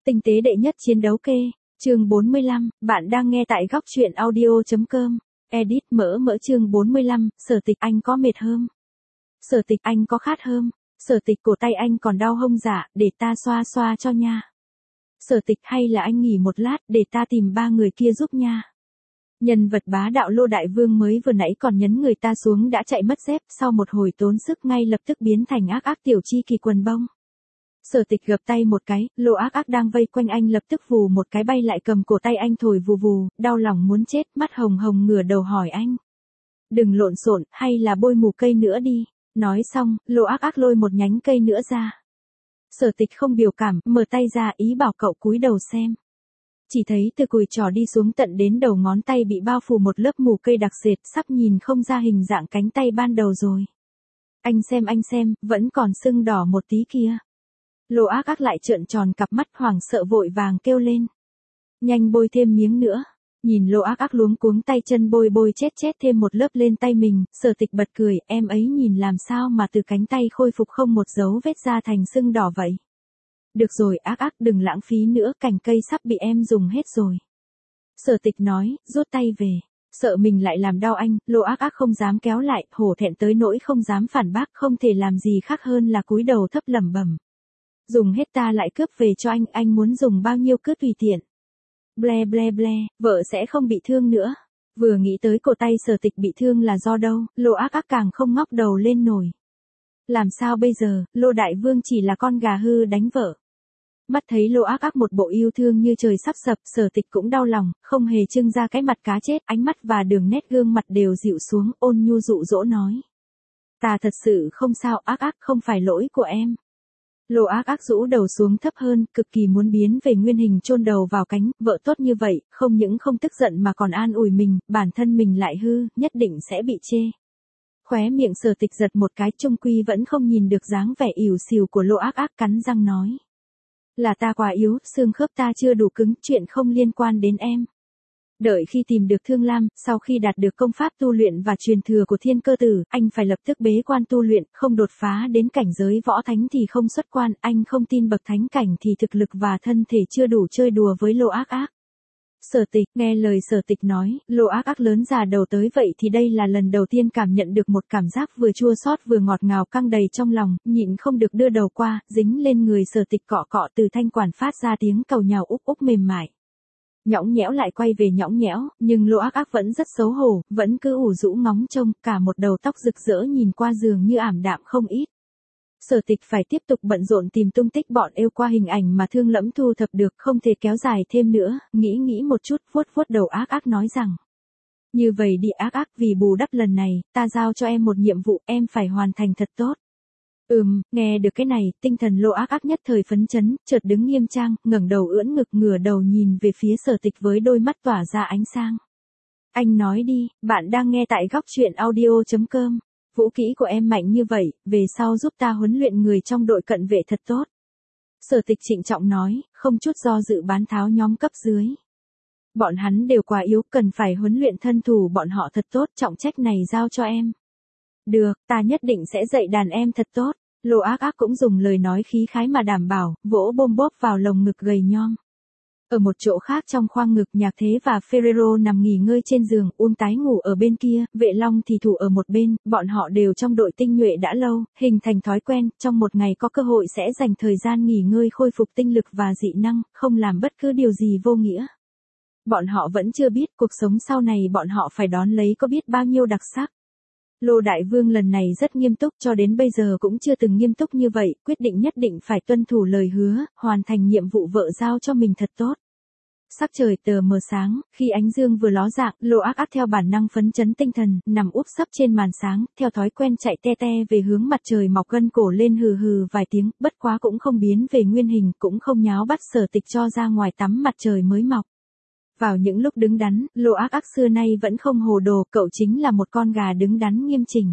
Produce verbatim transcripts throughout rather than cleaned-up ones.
Tinh tế đệ nhất chiến đấu kê, chương bốn mươi lăm, bạn đang nghe tại góc truyện audio.com, edit mỡ mỡ chương bốn mươi lăm, Sở Tịch anh có mệt hơm. Sở Tịch anh có khát hơm, Sở Tịch cổ tay anh còn đau hông dạ, để ta xoa xoa cho nha. Sở Tịch hay là anh nghỉ một lát, để ta tìm ba người kia giúp nha. Nhân vật bá đạo Lô Đại Vương mới vừa nãy còn nhấn người ta xuống đã chạy mất dép, sau một hồi tốn sức ngay lập tức biến thành ác ác tiểu chi kỳ quần bông. Sở Tịch gập tay một cái, Lô ác ác đang vây quanh anh lập tức vù một cái bay lại cầm cổ tay anh thổi vù vù, đau lòng muốn chết, mắt hồng hồng ngửa đầu hỏi anh. Đừng lộn xộn, hay là bôi mù cây nữa đi. Nói xong, Lô ác ác lôi một nhánh cây nữa ra. Sở Tịch không biểu cảm, mở tay ra ý bảo cậu cúi đầu xem. Chỉ thấy từ cùi trỏ đi xuống tận đến đầu ngón tay bị bao phủ một lớp mù cây đặc sệt, sắp nhìn không ra hình dạng cánh tay ban đầu rồi. Anh xem anh xem, vẫn còn sưng đỏ một tí kia. Lô ác ác lại trợn tròn cặp mắt hoảng sợ vội vàng kêu lên. Nhanh bôi thêm miếng nữa. Nhìn Lô ác ác luống cuống tay chân bôi bôi chết chết thêm một lớp lên tay mình, Sở Tịch bật cười, em ấy nhìn làm sao mà từ cánh tay khôi phục không một dấu vết ra thành sưng đỏ vậy. Được rồi ác ác đừng lãng phí nữa, cành cây sắp bị em dùng hết rồi. Sở Tịch nói, rút tay về. Sợ mình lại làm đau anh, Lô ác ác không dám kéo lại, hổ thẹn tới nỗi không dám phản bác, không thể làm gì khác hơn là cúi đầu thấp lẩm bẩm. Dùng hết ta lại cướp về cho anh, anh muốn dùng bao nhiêu cứ tùy tiện. Ble ble ble, vợ sẽ không bị thương nữa. Vừa nghĩ tới cổ tay Sở Tịch bị thương là do đâu, Lô ác ác càng không ngóc đầu lên nổi. Làm sao bây giờ, Lô Đại Vương chỉ là con gà hư đánh vợ. Mắt thấy Lô ác ác một bộ yêu thương như trời sắp sập, Sở Tịch cũng đau lòng, không hề trưng ra cái mặt cá chết, ánh mắt và đường nét gương mặt đều dịu xuống, ôn nhu dụ dỗ nói. Ta thật sự không sao, ác ác không phải lỗi của em. Lô ác ác rũ đầu xuống thấp hơn, cực kỳ muốn biến về nguyên hình chôn đầu vào cánh, vợ tốt như vậy, không những không tức giận mà còn an ủi mình, bản thân mình lại hư, nhất định sẽ bị chê. Khóe miệng Sở Tịch giật một cái, chung quy vẫn không nhìn được dáng vẻ ỉu xìu của Lô ác ác, cắn răng nói. Là ta quá yếu, xương khớp ta chưa đủ cứng, chuyện không liên quan đến em. Đợi khi tìm được Thương Lam, sau khi đạt được công pháp tu luyện và truyền thừa của Thiên Cơ Tử, anh phải lập tức bế quan tu luyện, không đột phá đến cảnh giới võ thánh thì không xuất quan, anh không tin bậc thánh cảnh thì thực lực và thân thể chưa đủ chơi đùa với Lô ác ác. Sở Tịch, nghe lời Sở Tịch nói, Lô ác ác lớn già đầu tới vậy thì đây là lần đầu tiên cảm nhận được một cảm giác vừa chua xót vừa ngọt ngào căng đầy trong lòng, nhịn không được đưa đầu qua, dính lên người Sở Tịch cọ cọ từ thanh quản phát ra tiếng cầu nhào úp úp mềm mại. Nhõng nhẽo lại quay về nhõng nhẽo, nhưng Lô ác ác vẫn rất xấu hổ, vẫn cứ ủ rũ ngóng trông, cả một đầu tóc rực rỡ nhìn qua giường như ảm đạm không ít. Sở Tịch phải tiếp tục bận rộn tìm tung tích bọn yêu qua hình ảnh mà Thương Lẫm thu thập được, không thể kéo dài thêm nữa, nghĩ nghĩ một chút, vuốt vuốt đầu ác ác nói rằng. Như vậy đi ác ác, vì bù đắp lần này, ta giao cho em một nhiệm vụ, em phải hoàn thành thật tốt. Ừm, nghe được cái này, tinh thần Lô ác ác nhất thời phấn chấn, chợt đứng nghiêm trang, ngẩng đầu ưỡn ngực ngửa đầu nhìn về phía Sở Tịch với đôi mắt tỏa ra ánh sáng. Anh nói đi, bạn đang nghe tại góc truyện audio.com. Vũ kỹ của em mạnh như vậy, về sau giúp ta huấn luyện người trong đội cận vệ thật tốt. Sở Tịch trịnh trọng nói, không chút do dự bán tháo nhóm cấp dưới. Bọn hắn đều quá yếu, cần phải huấn luyện thân thủ bọn họ thật tốt, trọng trách này giao cho em. Được, ta nhất định sẽ dạy đàn em thật tốt. Lô ác ác cũng dùng lời nói khí khái mà đảm bảo, vỗ bôm bốp vào lồng ngực gầy nhom. Ở một chỗ khác trong khoang ngực, Nhạc Thế và Ferrero nằm nghỉ ngơi trên giường, Uông Tái ngủ ở bên kia, Vệ Long thì thủ ở một bên, bọn họ đều trong đội tinh nhuệ đã lâu, hình thành thói quen, trong một ngày có cơ hội sẽ dành thời gian nghỉ ngơi khôi phục tinh lực và dị năng, không làm bất cứ điều gì vô nghĩa. Bọn họ vẫn chưa biết cuộc sống sau này bọn họ phải đón lấy có biết bao nhiêu đặc sắc. Lô Đại Vương lần này rất nghiêm túc, cho đến bây giờ cũng chưa từng nghiêm túc như vậy, quyết định nhất định phải tuân thủ lời hứa, hoàn thành nhiệm vụ vợ giao cho mình thật tốt. Sắc trời tờ mờ sáng, khi ánh dương vừa ló dạng, Lô ác ác theo bản năng phấn chấn tinh thần, nằm úp sấp trên màn sáng, theo thói quen chạy te te về hướng mặt trời mọc, gân cổ lên hừ hừ vài tiếng, bất quá cũng không biến về nguyên hình, cũng không nháo bắt Sở Tịch cho ra ngoài tắm mặt trời mới mọc. Vào những lúc đứng đắn, Lô ác ác xưa nay vẫn không hồ đồ, cậu chính là một con gà đứng đắn nghiêm chỉnh.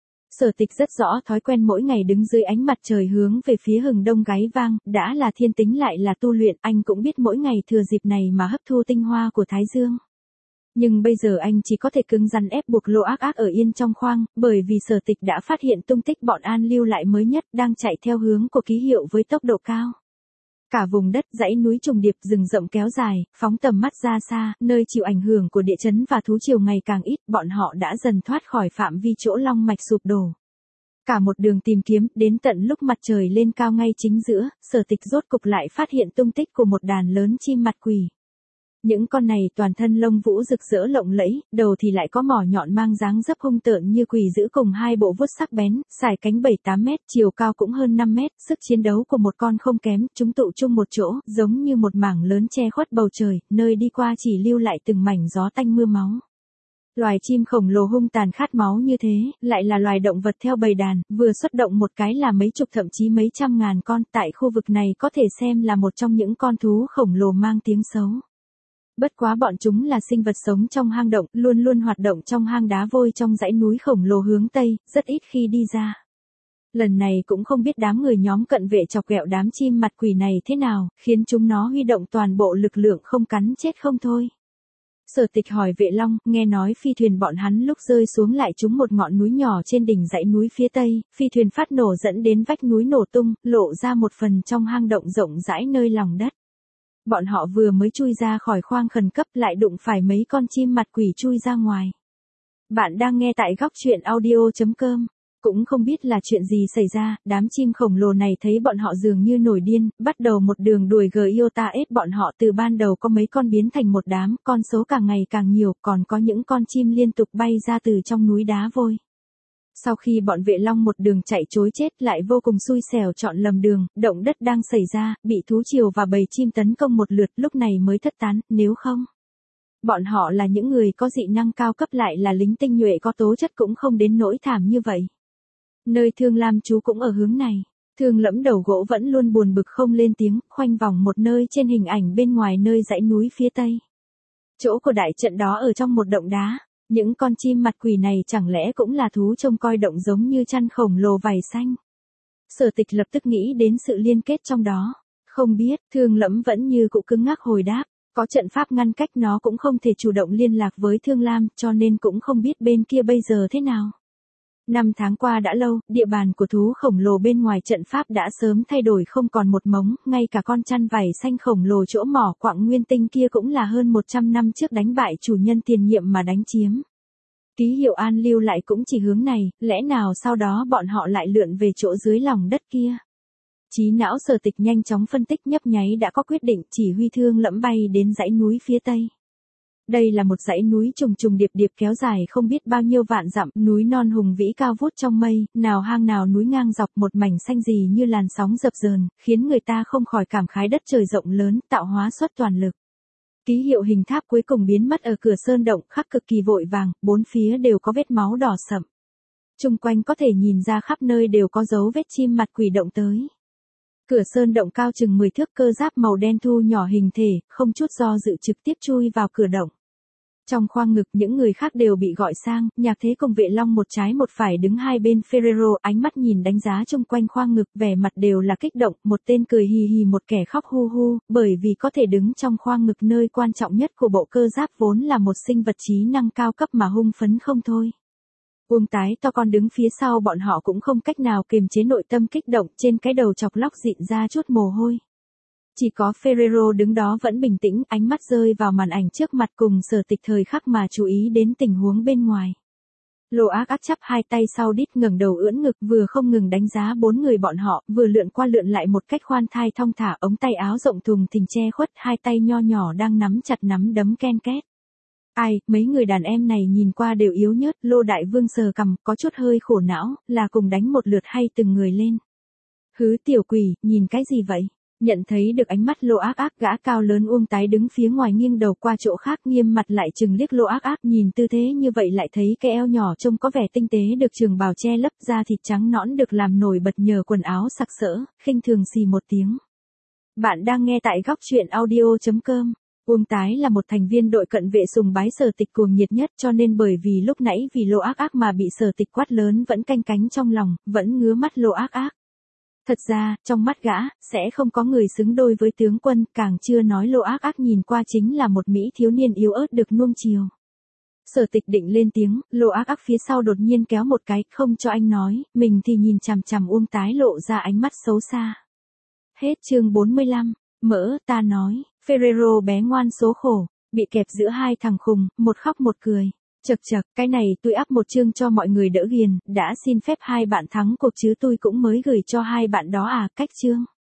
Sở Tịch rất rõ thói quen mỗi ngày đứng dưới ánh mặt trời hướng về phía hừng đông gáy vang, đã là thiên tính lại là tu luyện, anh cũng biết mỗi ngày thừa dịp này mà hấp thu tinh hoa của Thái Dương. Nhưng bây giờ anh chỉ có thể cứng rắn ép buộc Lô ác ác ở yên trong khoang, bởi vì Sở Tịch đã phát hiện tung tích bọn An lưu lại mới nhất, đang chạy theo hướng của ký hiệu với tốc độ cao. Cả vùng đất, dãy núi trùng điệp, rừng rậm kéo dài, phóng tầm mắt ra xa, nơi chịu ảnh hưởng của địa chấn và thú triều ngày càng ít, bọn họ đã dần thoát khỏi phạm vi chỗ long mạch sụp đổ. Cả một đường tìm kiếm, đến tận lúc mặt trời lên cao ngay chính giữa, Sở Tịch rốt cục lại phát hiện tung tích của một đàn lớn chim mặt quỷ. Những con này toàn thân lông vũ rực rỡ lộng lẫy, đầu thì lại có mỏ nhọn mang dáng dấp hung tợn như quỷ dữ cùng hai bộ vuốt sắc bén, dài cánh bảy tám mét, chiều cao cũng hơn năm mét, sức chiến đấu của một con không kém, chúng tụ chung một chỗ, giống như một mảng lớn che khuất bầu trời, nơi đi qua chỉ lưu lại từng mảnh gió tanh mưa máu. Loài chim khổng lồ hung tàn khát máu như thế, lại là loài động vật theo bầy đàn, vừa xuất động một cái là mấy chục thậm chí mấy trăm ngàn con, tại khu vực này có thể xem là một trong những con thú khổng lồ mang tiếng xấu. Bất quá bọn chúng là sinh vật sống trong hang động, luôn luôn hoạt động trong hang đá vôi trong dãy núi khổng lồ hướng Tây, rất ít khi đi ra. Lần này cũng không biết đám người nhóm cận vệ chọc ghẹo đám chim mặt quỷ này thế nào, khiến chúng nó huy động toàn bộ lực lượng không cắn chết không thôi. Sở Tịch hỏi Vệ Long, nghe nói phi thuyền bọn hắn lúc rơi xuống lại trúng một ngọn núi nhỏ trên đỉnh dãy núi phía Tây, phi thuyền phát nổ dẫn đến vách núi nổ tung, lộ ra một phần trong hang động rộng rãi nơi lòng đất. Bọn họ vừa mới chui ra khỏi khoang khẩn cấp lại đụng phải mấy con chim mặt quỷ chui ra ngoài. Bạn đang nghe tại góc truyện audio chấm com. Cũng không biết là chuyện gì xảy ra, đám chim khổng lồ này thấy bọn họ dường như nổi điên, bắt đầu một đường đuổi Giota ép bọn họ. Từ ban đầu có mấy con biến thành một đám, con số càng ngày càng nhiều, còn có những con chim liên tục bay ra từ trong núi đá vôi. Sau khi bọn Vệ Long một đường chạy trối chết lại vô cùng xui xẻo chọn lầm đường, động đất đang xảy ra, bị thú triều và bầy chim tấn công một lượt, lúc này mới thất tán, nếu không. Bọn họ là những người có dị năng cao cấp lại là lính tinh nhuệ có tố chất cũng không đến nỗi thảm như vậy. Nơi Thương Lam chú cũng ở hướng này. Thương Lẫm đầu gỗ vẫn luôn buồn bực không lên tiếng, khoanh vòng một nơi trên hình ảnh bên ngoài nơi dãy núi phía Tây. Chỗ của đại trận đó ở trong một động đá. Những con chim mặt quỷ này chẳng lẽ cũng là thú trông coi động giống như chăn khổng lồ vảy xanh. Sở Tịch lập tức nghĩ đến sự liên kết trong đó. Không biết, Thương Lẫm vẫn như cụ cứng ngắc hồi đáp. Có trận pháp ngăn cách nó cũng không thể chủ động liên lạc với Thương Lam, cho nên cũng không biết bên kia bây giờ thế nào. Năm tháng qua đã lâu, địa bàn của thú khổng lồ bên ngoài trận pháp đã sớm thay đổi không còn một mống, ngay cả con chăn vảy xanh khổng lồ chỗ mỏ quặng nguyên tinh kia cũng là hơn một trăm năm trước đánh bại chủ nhân tiền nhiệm mà đánh chiếm. Ký hiệu an lưu lại cũng chỉ hướng này, lẽ nào sau đó bọn họ lại lượn về chỗ dưới lòng đất kia. Trí não Sở Tịch nhanh chóng phân tích nhấp nháy đã có quyết định, chỉ huy Thương Lẫm bay đến dãy núi phía Tây. Đây là một dãy núi trùng trùng điệp điệp kéo dài không biết bao nhiêu vạn dặm, núi non hùng vĩ cao vút trong mây, nào hang nào núi ngang dọc, một mảnh xanh gì như làn sóng dập dờn, khiến người ta không khỏi cảm khái đất trời rộng lớn, tạo hóa xuất toàn lực. Ký hiệu hình tháp cuối cùng biến mất ở cửa sơn động, khắc cực kỳ vội vàng, bốn phía đều có vết máu đỏ sậm. Chung quanh có thể nhìn ra khắp nơi đều có dấu vết chim mặt quỷ động tới. Cửa sơn động cao chừng mười thước, cơ giáp màu đen thu nhỏ hình thể, không chút do dự trực tiếp chui vào cửa động. Trong khoang ngực những người khác đều bị gọi sang, Nhạc Thế cùng Vệ Long một trái một phải đứng hai bên Ferrero, ánh mắt nhìn đánh giá chung quanh khoang ngực, vẻ mặt đều là kích động, một tên cười hì hì một kẻ khóc hu hu, bởi vì có thể đứng trong khoang ngực nơi quan trọng nhất của bộ cơ giáp vốn là một sinh vật trí năng cao cấp mà hung phấn không thôi. Uông Tái to con đứng phía sau bọn họ cũng không cách nào kiềm chế nội tâm kích động, trên cái đầu chọc lóc dịn ra chút mồ hôi. Chỉ có Ferrero đứng đó vẫn bình tĩnh, ánh mắt rơi vào màn ảnh trước mặt cùng Sở Tịch thời khắc mà chú ý đến tình huống bên ngoài. Lô Ác Ác chắp hai tay sau đít ngẩng đầu ưỡn ngực, vừa không ngừng đánh giá bốn người bọn họ, vừa lượn qua lượn lại một cách khoan thai thong thả, ống tay áo rộng thùng thình che khuất, hai tay nho nhỏ đang nắm chặt nắm đấm ken két. Ai, mấy người đàn em này nhìn qua đều yếu nhớt, Lô Đại Vương sờ cằm, có chút hơi khổ não, là cùng đánh một lượt hay từng người lên. Hứ tiểu quỷ, nhìn cái gì vậy? Nhận thấy được ánh mắt Lô Ác Ác, gã cao lớn Uông Tái đứng phía ngoài nghiêng đầu qua chỗ khác, nghiêm mặt lại chừng liếc Lô Ác Ác, nhìn tư thế như vậy lại thấy cái eo nhỏ trông có vẻ tinh tế được trường bào che lấp, da thịt trắng nõn được làm nổi bật nhờ quần áo sặc sỡ, khinh thường xì một tiếng. Bạn đang nghe tại góc truyện audio chấm com. Uông Tái là một thành viên đội cận vệ sùng bái Sở Tịch cuồng nhiệt nhất, cho nên bởi vì lúc nãy vì Lô Ác Ác mà bị Sở Tịch quát lớn vẫn canh cánh trong lòng, vẫn ngứa mắt Lô Ác Ác. Thật ra, trong mắt gã, sẽ không có người xứng đôi với tướng quân, càng chưa nói Lô Ác Ác nhìn qua chính là một mỹ thiếu niên yếu ớt được nuông chiều. Sở Tịch định lên tiếng, Lô Ác Ác phía sau đột nhiên kéo một cái, không cho anh nói, mình thì nhìn chằm chằm Uông Tái lộ ra ánh mắt xấu xa. Hết chương bốn mươi lăm. Mỡ, ta nói, Ferrero bé ngoan số khổ, bị kẹp giữa hai thằng khùng, một khóc một cười. Chật chật, cái này tôi up một chương cho mọi người đỡ ghiền, đã xin phép hai bạn thắng cuộc chứ tôi cũng mới gửi cho hai bạn đó à, cách chương.